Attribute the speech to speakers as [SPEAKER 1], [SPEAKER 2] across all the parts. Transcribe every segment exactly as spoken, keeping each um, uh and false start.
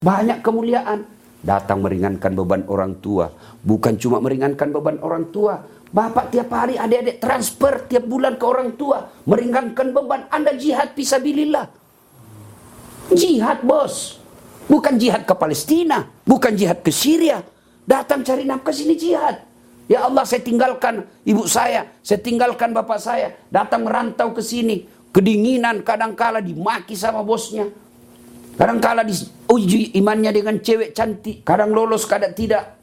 [SPEAKER 1] Banyak kemuliaan. Datang meringankan beban orang tua. Bukan cuma meringankan beban orang tua. Bapak tiap hari adik-adik transfer tiap bulan ke orang tua. Meringankan beban. Anda jihad fisabilillah. Jihad bos. Bukan jihad ke Palestina. Bukan jihad ke Syria. Datang cari nafkah sini jihad. Ya Allah, saya tinggalkan ibu saya. Saya tinggalkan bapak saya. Datang merantau ke sini. Kedinginan, kadangkala dimaki sama bosnya. Kadangkala diuji imannya dengan cewek cantik. Kadang lolos, kadang tidak.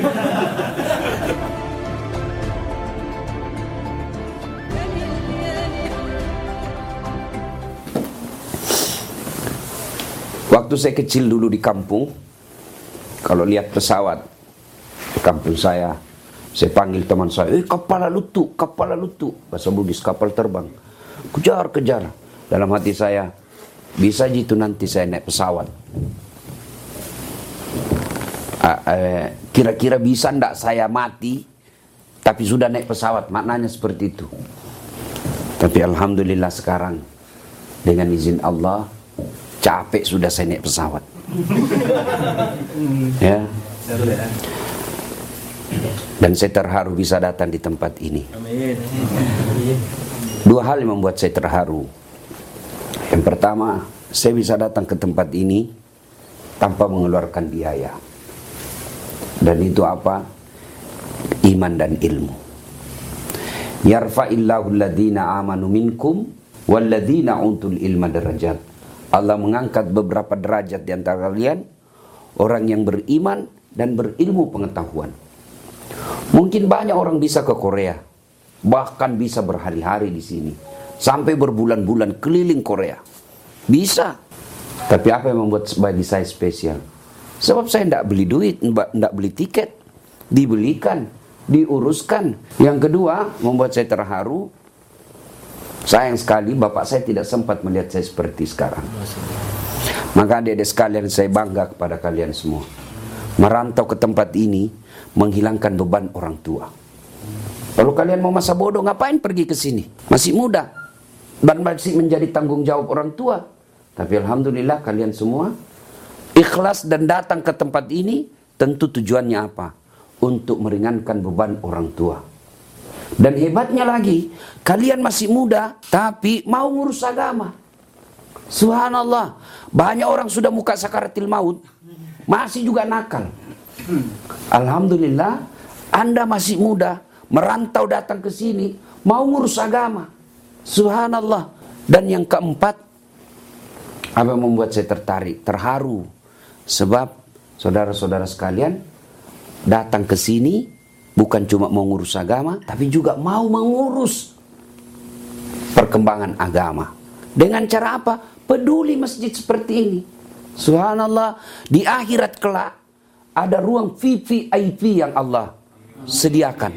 [SPEAKER 1] Waktu saya kecil dulu di kampung, kalau lihat pesawat di kampung saya, saya panggil teman saya, eh kapal lutu, kapal lutu. Bahasa Bugis, kapal terbang. Kejar, kejar. Dalam hati saya, bisa gitu nanti saya naik pesawat. Kira-kira bisa ndak saya mati, tapi sudah naik pesawat. Maknanya seperti itu. Tapi alhamdulillah sekarang, dengan izin Allah, capek sudah saya naik pesawat. Ya. Dan saya terharu bisa datang di tempat ini. Dua hal yang membuat saya terharu. Yang pertama, saya bisa datang ke tempat ini tanpa mengeluarkan biaya. Dan itu apa? Iman dan ilmu. Yarfa'illahu alladhina amanu minkum walladhina utul ilma darajat. Allah mengangkat beberapa derajat di antara kalian, orang yang beriman dan berilmu pengetahuan. Mungkin banyak orang bisa ke Korea, bahkan bisa berhari-hari di sini, sampai berbulan-bulan keliling Korea. Bisa. Tapi apa yang membuat bagi saya spesial? Sebab saya tidak beli duit, tidak beli tiket, dibelikan, diuruskan. Yang kedua, membuat saya terharu. Sayang sekali bapak saya tidak sempat melihat saya seperti sekarang. Maka adik-adik sekalian, saya bangga kepada kalian semua. Merantau ke tempat ini menghilangkan beban orang tua. Kalau kalian mau masa bodoh, ngapain pergi ke sini? Masih muda dan masih menjadi tanggung jawab orang tua. Tapi alhamdulillah kalian semua ikhlas dan datang ke tempat ini. Tentu tujuannya apa? Untuk meringankan beban orang tua. Dan hebatnya lagi, kalian masih muda, tapi mau ngurus agama. Subhanallah, banyak orang sudah muka sakaratil maut, masih juga nakal. Alhamdulillah, Anda masih muda, merantau datang ke sini, mau ngurus agama. Subhanallah. Dan yang keempat, apa yang membuat saya tertarik, terharu. Sebab, saudara-saudara sekalian, datang ke sini, bukan cuma mau ngurus agama, tapi juga mau mengurus perkembangan agama. Dengan cara apa? Peduli masjid seperti ini. Subhanallah, di akhirat kelak ada ruang V V I P yang Allah sediakan.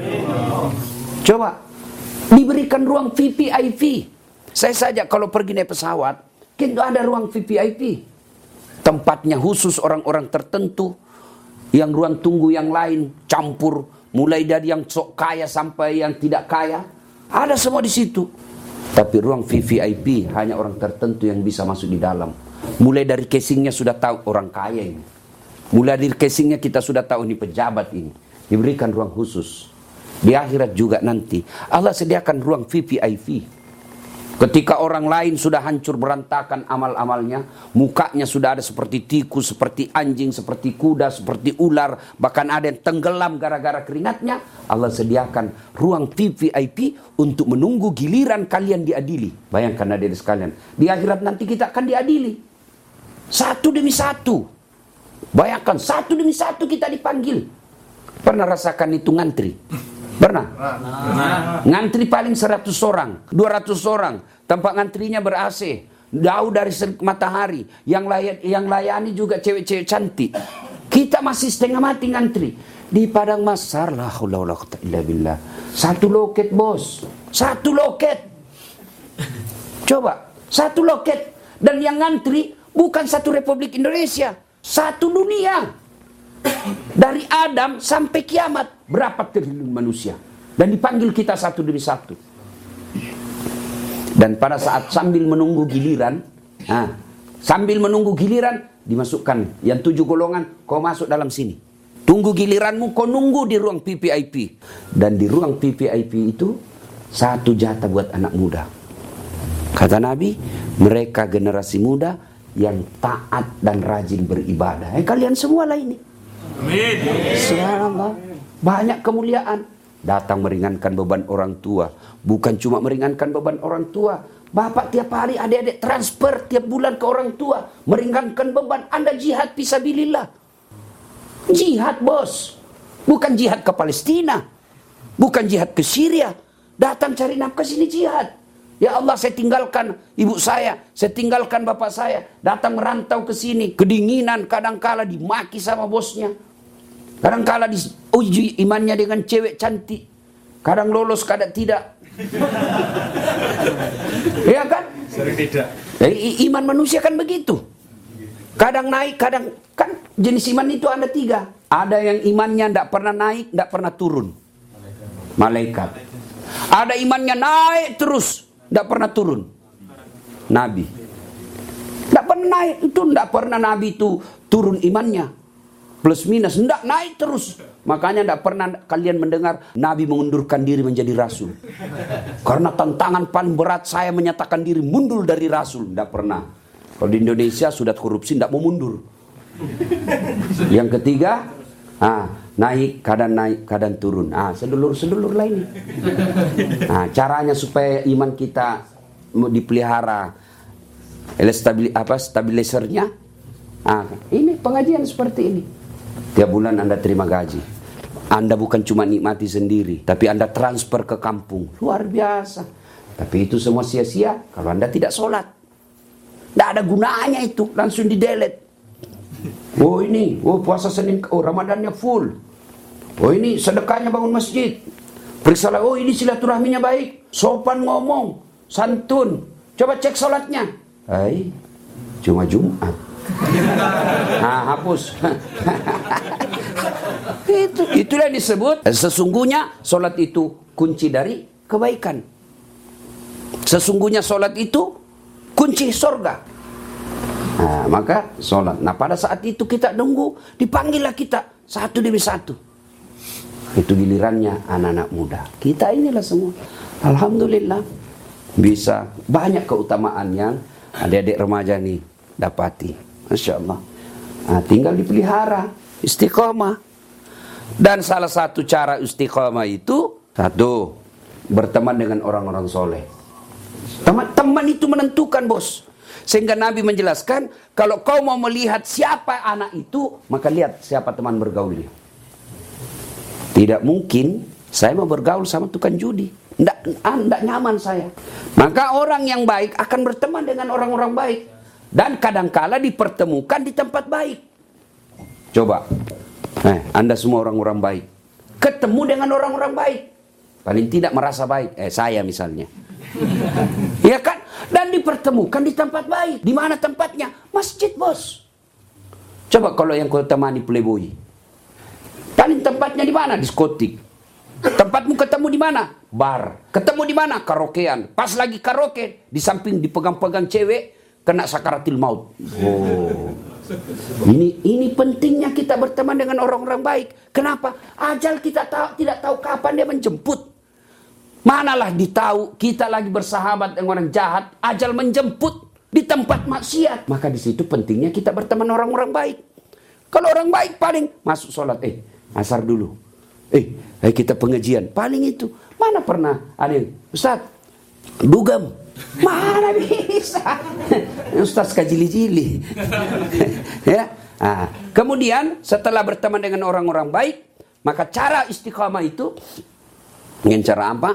[SPEAKER 1] Coba, diberikan ruang V V I P. Saya saja kalau pergi naik pesawat, kita ada ruang V V I P. Tempatnya khusus orang-orang tertentu. Yang ruang tunggu yang lain campur, mulai dari yang sok kaya sampai yang tidak kaya, ada semua di situ. Tapi ruang V V I P hanya orang tertentu yang bisa masuk di dalam. Mulai dari casingnya sudah tahu orang kaya ini. Mulai dari casingnya kita sudah tahu ini pejabat ini. Diberikan ruang khusus. Di akhirat juga nanti Allah sediakan ruang V V I P. Ketika orang lain sudah hancur berantakan amal-amalnya, mukanya sudah ada seperti tikus, seperti anjing, seperti kuda, seperti ular, bahkan ada yang tenggelam gara-gara keringatnya, Allah sediakan ruang V V I P untuk menunggu giliran kalian diadili. Bayangkan adik-adik sekalian, di akhirat nanti kita akan diadili. Satu demi satu. Bayangkan, satu demi satu kita dipanggil. Pernah rasakan itu ngantri? Pernah? Nah. Ngantri paling seratus orang, dua ratus orang. Tempat ngantrinya ber-A C. Jauh dari matahari. Yang, layan, yang layani juga cewek-cewek cantik. Kita masih setengah mati ngantri. Di padang masar, la haula wala quwwata illa billah. Satu loket bos. Satu loket. Coba. Satu loket. Dan yang ngantri bukan satu Republik Indonesia. Satu dunia. Dari Adam sampai kiamat berapa triliun manusia, dan dipanggil kita satu demi satu. Dan pada saat sambil menunggu giliran, nah, sambil menunggu giliran dimasukkan. Yang tujuh golongan, kau masuk dalam sini. Tunggu giliranmu, kau nunggu di ruang V V I P. Dan di ruang V V I P itu, satu jatah buat anak muda. Kata Nabi, mereka generasi muda yang taat dan rajin beribadah. Eh, kalian semua lah ini. Amin. Subhanallah. Banyak kemuliaan. Datang meringankan beban orang tua. Bukan cuma meringankan beban orang tua. Bapak tiap hari adik-adik transfer tiap bulan ke orang tua. Meringankan beban. Anda jihad fisabilillah. Jihad bos. Bukan jihad ke Palestina. Bukan jihad ke Syria. Datang cari nafkah sini jihad. Ya Allah, saya tinggalkan ibu saya. Saya tinggalkan bapak saya. Datang merantau ke sini. Kedinginan kadangkala dimaki sama bosnya. Kadangkala diuji imannya dengan cewek cantik. Kadang lolos, kadang tidak. Ya kan?
[SPEAKER 2] Sering tidak.
[SPEAKER 1] Eh, iman manusia kan begitu. Kadang naik, kadang kan jenis iman itu ada tiga. Ada yang imannya tidak pernah naik, tidak pernah turun. Malaikat. Ada imannya naik terus, tidak pernah turun. Nabi. Tidak pernah naik, itu tidak pernah Nabi itu turun imannya. Plus minus, tidak naik terus. Makanya tidak pernah kalian mendengar Nabi mengundurkan diri menjadi Rasul. Karena tantangan paling berat saya menyatakan diri mundur dari Rasul. Tidak pernah. Kalau di Indonesia sudah korupsi, tidak mau mundur. Yang ketiga, ah, naik, kadang naik, kadang turun. Ah, sedulur-sedulur lah ini. Nah, caranya supaya iman kita dipelihara, stabil, apa, stabilisernya. Ah, ini pengajian seperti ini. Tiap bulan Anda terima gaji. Anda bukan cuma nikmati sendiri, tapi Anda transfer ke kampung. Luar biasa. Tapi itu semua sia-sia kalau Anda tidak sholat. Tidak ada gunanya itu, langsung di-delete. Oh ini, oh puasa Senin, oh Ramadannya full. Oh ini sedekahnya bangun masjid. Periksalah, oh ini silaturahminya baik. Sopan ngomong, santun. Coba cek sholatnya. Hai, cuma Jumat. Nah, hapus. Itu, itulah yang disebut sesungguhnya solat itu kunci dari kebaikan. Sesungguhnya solat itu kunci surga. Nah, maka solat. Nah, pada saat itu kita nunggu, dipanggillah kita satu demi satu. Itu gilirannya anak-anak muda. Kita inilah semua. Alhamdulillah bisa banyak keutamaan yang adik-adik remaja nih dapati. Masya Allah. Nah, tinggal dipelihara istiqomah. Dan salah satu cara istiqomah itu, satu, berteman dengan orang-orang soleh. Teman-teman itu menentukan bos. Sehingga Nabi menjelaskan, kalau kau mau melihat siapa anak itu, maka lihat siapa teman bergaulnya. Tidak mungkin saya mau bergaul sama tukang judi. Tidak, tidak nyaman saya. Maka orang yang baik akan berteman dengan orang-orang baik. Dan kadangkala dipertemukan di tempat baik. Coba, eh, Anda semua orang-orang baik, ketemu dengan orang-orang baik, paling tidak merasa baik. Eh, saya misalnya, ya kan? Dan dipertemukan di tempat baik. Di mana tempatnya? Masjid bos. Coba kalau yang kau temani playboy, paling tempatnya di mana? Diskotik. Tempatmu ketemu di mana? Bar. Ketemu di mana? Karaokean. Pas lagi karaoke, di samping dipegang-pegang cewek. Kena sakaratil maut. Oh. Ini ini pentingnya kita berteman dengan orang-orang baik. Kenapa? Ajal kita tahu, tidak tahu kapan dia menjemput. Manalah ditahu kita lagi bersahabat dengan orang jahat, ajal menjemput di tempat maksiat. Maka di situ pentingnya kita berteman orang-orang baik. Kalau orang baik paling masuk sholat, eh asar dulu. Eh, eh kita pengajian, paling itu. Mana pernah ada yang, Ustaz, dugem. Mana bisa? Ustaz kajili-jili. Ya. Nah, kemudian setelah berteman dengan orang-orang baik, maka cara istiqamah itu dengan cara apa?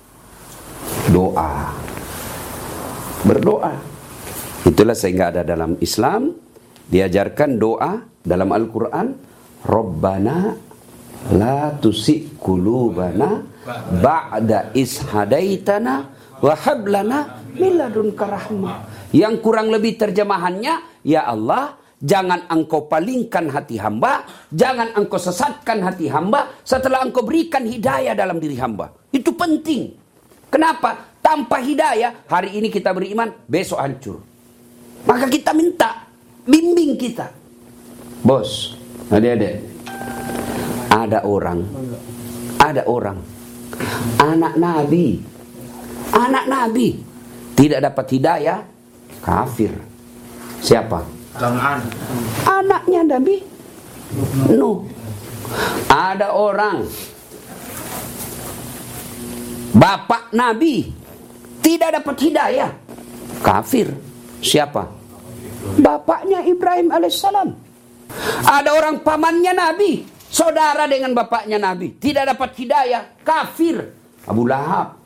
[SPEAKER 1] Doa. Berdoa. Itulah sehingga ada dalam Islam diajarkan doa dalam Al-Qur'an, Rabbana la tusi qulubana ba'da is hadaitana wa hab lana min ladunka rahmah. Yang kurang lebih terjemahannya, ya Allah, jangan engkau palingkan hati hamba, jangan engkau sesatkan hati hamba setelah engkau berikan hidayah dalam diri hamba. Itu penting. Kenapa? Tanpa hidayah, hari ini kita beriman, besok hancur. Maka kita minta bimbing kita. Bos, adik-adik, ada orang, ada orang, anak Nabi, anak Nabi, tidak dapat hidayah, kafir. Siapa? Anaknya Nabi Nuh. Ada orang, bapak Nabi, tidak dapat hidayah, kafir. Siapa? Bapaknya Ibrahim alaihissalam. Ada orang pamannya Nabi, saudara dengan bapaknya Nabi, tidak dapat hidayah, kafir. Abu Lahab.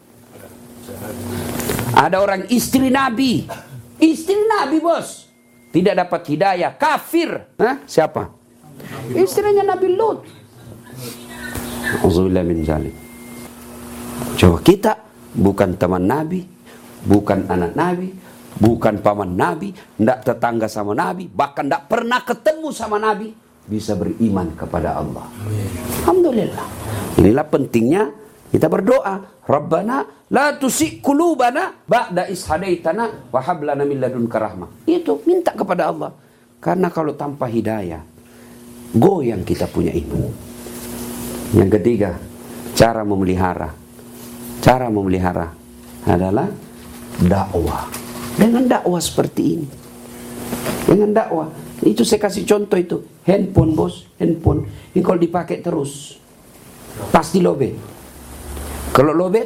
[SPEAKER 1] Ada orang istri Nabi, istri Nabi bos, tidak dapat hidayah, kafir. Hah? Siapa? Istrinya Nabi Lut. Auzubillah min zalik. Coba kita bukan teman Nabi, bukan anak Nabi, bukan paman Nabi, tidak tetangga sama Nabi, bahkan tidak pernah ketemu sama Nabi, bisa beriman kepada Allah. Alhamdulillah. Inilah pentingnya kita berdoa. Rabbana la tusi qulubana ba'da is hadaitana wa hab lana min ladunka rahmah. Itu minta kepada Allah. Karena kalau tanpa hidayah, goyang kita punya iman. Yang ketiga, cara memelihara. Cara memelihara adalah dakwah. Dengan dakwah seperti ini. Dengan dakwah. Itu saya kasih contoh itu. Handphone bos, handphone. Ini kalau dipakai terus, pasti lobet. Kalau lobet,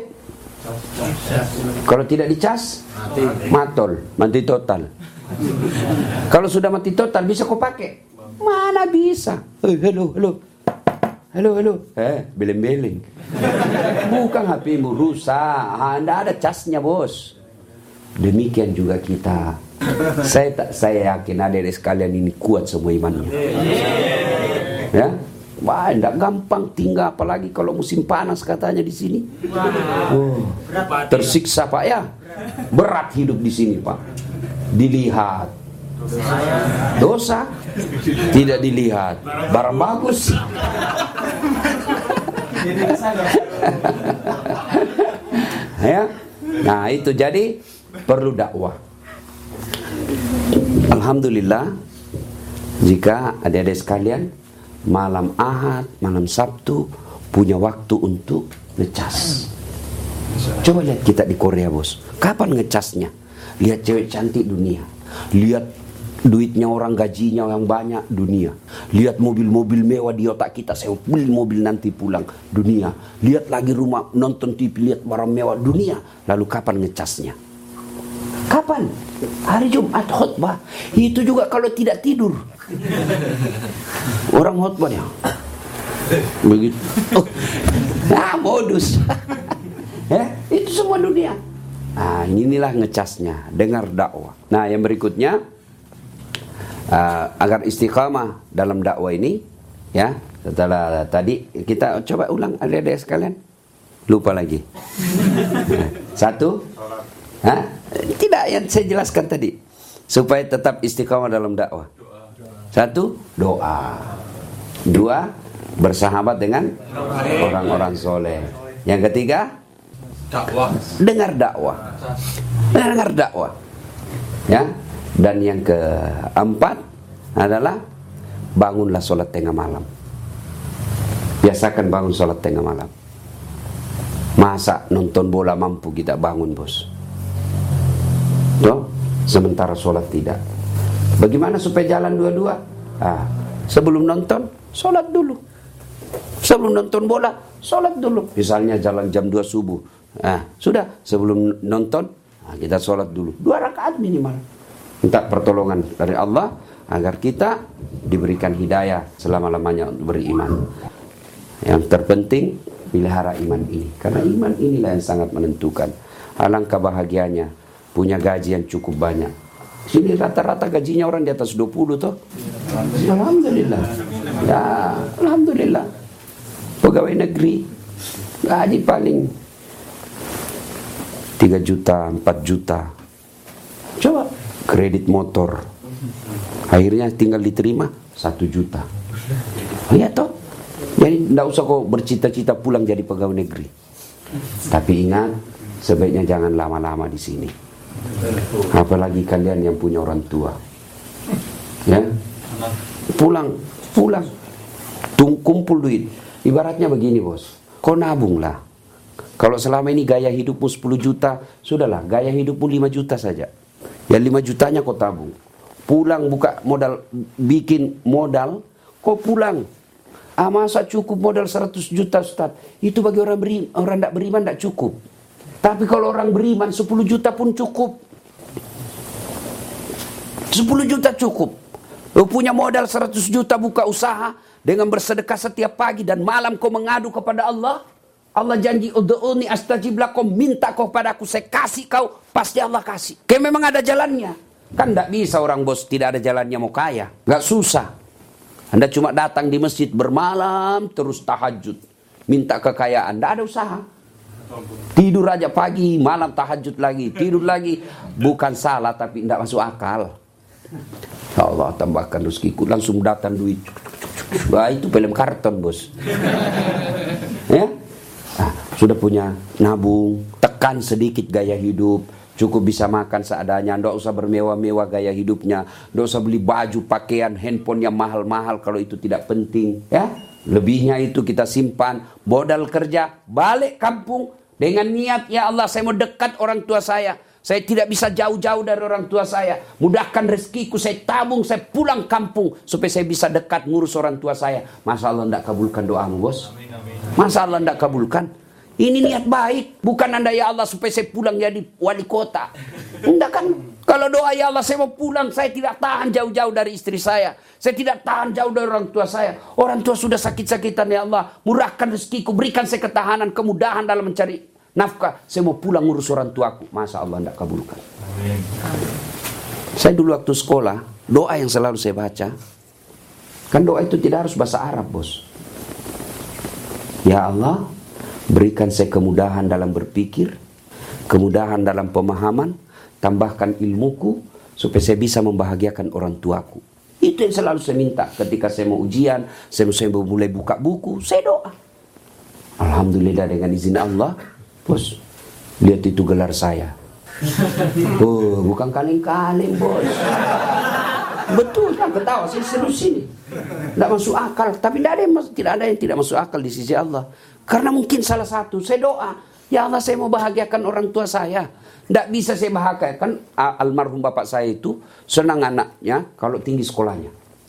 [SPEAKER 1] kalau tidak dicas, matol, mati total. Kalau sudah mati total, bisa kau pakai? Mana bisa? Eh, halo, halo. Halo, halo. Eh, beleng-beleng. Bukan H P-mu rusak. Ah, tidak ada casnya bos. Demikian juga kita. Saya tak, saya yakin adik-adik sekalian ini kuat semua imannya. Ya, wah, tidak gampang tinggal, apalagi kalau musim panas katanya di sini. Oh, tersiksa Pak ya. Berat hidup di sini Pak. Dilihat dosa, tidak dilihat barang bagus. Ya, nah itu jadi perlu dakwah. Alhamdulillah, jika adik-adik sekalian malam Ahad, malam Sabtu punya waktu untuk ngecas. Coba lihat kita di Korea bos, kapan ngecasnya? Lihat cewek cantik dunia, lihat duitnya orang, gajinya yang banyak dunia, lihat mobil-mobil mewah di otak kita, saya beli mobil nanti pulang dunia, lihat lagi rumah, nonton T V, lihat barang mewah dunia. Lalu kapan ngecasnya? Kapan? Hari Jumat khutbah. Itu juga kalau tidak tidur. Orang khutbahnya begitu. Oh, nah, modus. Ya, itu semua dunia. Nah, inilah ngecasnya. Dengar dakwah. Nah, yang berikutnya, uh, agar istiqamah dalam dakwah ini, ya, setelah tadi kita coba ulang adik-adik sekalian. Lupa lagi. Satu. Hah? Tidak, yang saya jelaskan tadi, supaya tetap istiqamah dalam dakwah. Satu, doa. Dua, bersahabat dengan orang-orang soleh. Yang ketiga, dakwah. Dengar dakwah. Dengar dakwah. Ya. Dan yang keempat adalah bangunlah sholat tengah malam. Biasakan bangun sholat tengah malam. Masa nonton bola mampu kita bangun bos? Tuh, sementara sholat tidak. Bagaimana supaya jalan dua-dua? Ah, sebelum nonton, sholat dulu. Sebelum nonton bola, sholat dulu. Misalnya jalan jam dua subuh. Ah, sudah, sebelum nonton, ah, kita sholat dulu. Dua rakaat minimal. Minta pertolongan dari Allah agar kita diberikan hidayah selama-lamanya untuk beriman. Yang terpenting, pelihara iman ini. Karena iman inilah yang sangat menentukan. Alangkah bahagianya punya gaji yang cukup banyak. Sini rata-rata gajinya orang di atas dua puluh toh. Alhamdulillah. Ya, alhamdulillah. Pegawai negeri gaji paling tiga juta, empat juta. Coba kredit motor. Akhirnya tinggal diterima satu juta. Lihat toh. Jadi tidak usah kau bercita-cita pulang jadi pegawai negeri. Tapi ingat, sebaiknya jangan lama-lama di sini. Apalagi kalian yang punya orang tua. Ya, pulang, pulang, tung kumpul duit. Ibaratnya begini bos, kau nabung lah. Kalau selama ini gaya hidupmu sepuluh juta, sudahlah, gaya hidupmu lima juta saja. Ya lima jutanya kau tabung. Pulang buka modal, bikin modal, kau pulang. Ah, masa cukup modal seratus juta Ustaz? Itu bagi orang beriman, orang tidak beriman tidak cukup. Tapi kalau orang beriman sepuluh juta pun cukup. sepuluh juta cukup. Lu punya modal seratus juta, buka usaha dengan bersedekah setiap pagi dan malam kau mengadu kepada Allah. Allah janji, ud'uni astajib lakum, minta kau padaku, saya kasih kau, pasti Allah kasih. Kayak memang ada jalannya. Kan tidak bisa orang bos tidak ada jalannya mau kaya. Gak susah. Anda cuma datang di masjid bermalam terus tahajud, minta kekayaan, tidak ada usaha. Tidur aja pagi, malam tahajud lagi, tidur lagi. Bukan salah tapi tidak masuk akal. Ya Allah tambahkan rezekiku, langsung datang duit. Wah, itu film karton bos. Ya, nah, sudah punya nabung, tekan sedikit gaya hidup, cukup bisa makan seadanya, tidak usah bermewah-mewah gaya hidupnya, tidak usah beli baju, pakaian, handphone yang mahal-mahal kalau itu tidak penting. Ya, lebihnya itu kita simpan, modal kerja, balik kampung dengan niat, ya Allah saya mau dekat orang tua saya. Saya tidak bisa jauh-jauh dari orang tua saya. Mudahkan rezekiku, saya tabung, saya pulang kampung supaya saya bisa dekat ngurus orang tua saya. Masa Allah tidak kabulkan doamu bos? Masa Allah tidak kabulkan? Ini niat baik. Bukan anda ya Allah supaya saya pulang jadi wali kota. Tidak kan? Kalau doa ya Allah saya mau pulang, saya tidak tahan jauh-jauh dari istri saya. Saya tidak tahan jauh dari orang tua saya. Orang tua sudah sakit-sakitan ya Allah. Murahkan rezekiku, berikan saya ketahanan, kemudahan dalam mencari nafkah, saya mau pulang ngurus orang tuaku. Masa Allah tidak kabulkan? Amin. Saya dulu waktu sekolah, doa yang selalu saya baca, kan doa itu tidak harus bahasa Arab bos. Ya Allah, berikan saya kemudahan dalam berpikir, kemudahan dalam pemahaman, tambahkan ilmuku, supaya saya bisa membahagiakan orang tuaku. Itu yang selalu saya minta ketika saya mau ujian, saya mau mulai buka buku, saya doa. Alhamdulillah dengan izin Allah, bos, lihat itu gelar saya. Oh, bukan kaleng-kaleng bos. Betul kan, ketawa, saya serius ini. Tidak masuk akal, tapi tidak ada, yang, tidak ada yang tidak masuk akal di sisi Allah. Karena mungkin salah satu, saya doa, ya Allah saya mau bahagiakan orang tua saya. Tidak bisa saya bahagiakan, almarhum bapak saya itu senang anaknya kalau tinggi sekolahnya.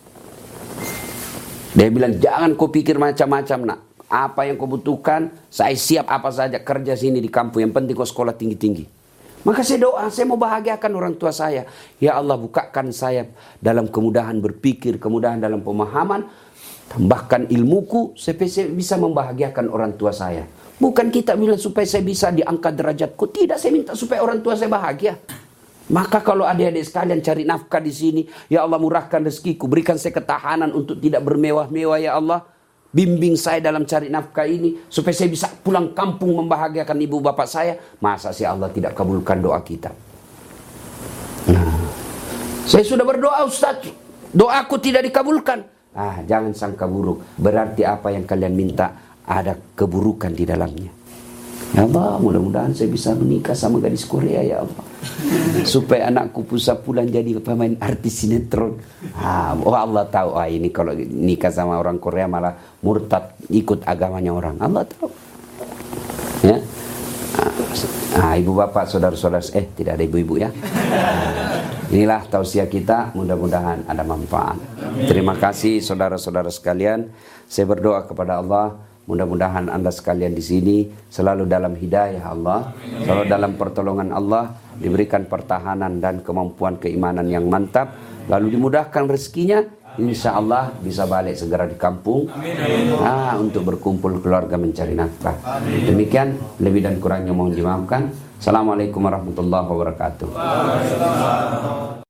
[SPEAKER 1] Dia bilang, jangan kau pikir macam-macam nak. Apa yang kau butuhkan, saya siap apa saja kerja sini di kampung. Yang penting kau sekolah tinggi-tinggi. Maka saya doa, saya mau bahagiakan orang tua saya. Ya Allah bukakan saya dalam kemudahan berpikir, kemudahan dalam pemahaman. Tambahkan ilmuku, supaya saya bisa membahagiakan orang tua saya. Bukan kita bilang supaya saya bisa diangkat derajatku. Tidak, saya minta supaya orang tua saya bahagia. Maka kalau adik-adik sekalian cari nafkah di sini, ya Allah murahkan rezekiku, berikan saya ketahanan untuk tidak bermewah-mewah ya Allah. Bimbing saya dalam cari nafkah ini supaya saya bisa pulang kampung membahagiakan ibu bapak saya. Masa sih Allah tidak kabulkan doa kita? Nah, saya sudah berdoa Ustaz, doaku tidak dikabulkan. Ah, jangan sangka buruk. Berarti apa yang kalian minta ada keburukan di dalamnya. Ya Allah, mudah-mudahan saya bisa menikah sama gadis Korea ya Allah. Supaya anakku bisa pulang jadi pemain artis sinetron. Ah, oh Allah tahu, ah ini kalau nikah sama orang Korea malah murtad ikut agamanya orang. Allah tahu. Ya. Ah, ibu bapak, saudara-saudara, eh tidak ada ibu-ibu ya. Ah, inilah tausiah kita, mudah-mudahan ada manfaat. Terima kasih saudara-saudara sekalian. Saya berdoa kepada Allah, mudah-mudahan Anda sekalian di sini selalu dalam hidayah Allah, selalu dalam pertolongan Allah, diberikan pertahanan dan kemampuan keimanan yang mantap, lalu dimudahkan rezekinya, insya Allah bisa balik segera di kampung. Ah, untuk berkumpul keluarga mencari nafkah. Demikian, lebih dan kurangnya mohon dimaafkan. Assalamualaikum warahmatullahi wabarakatuh.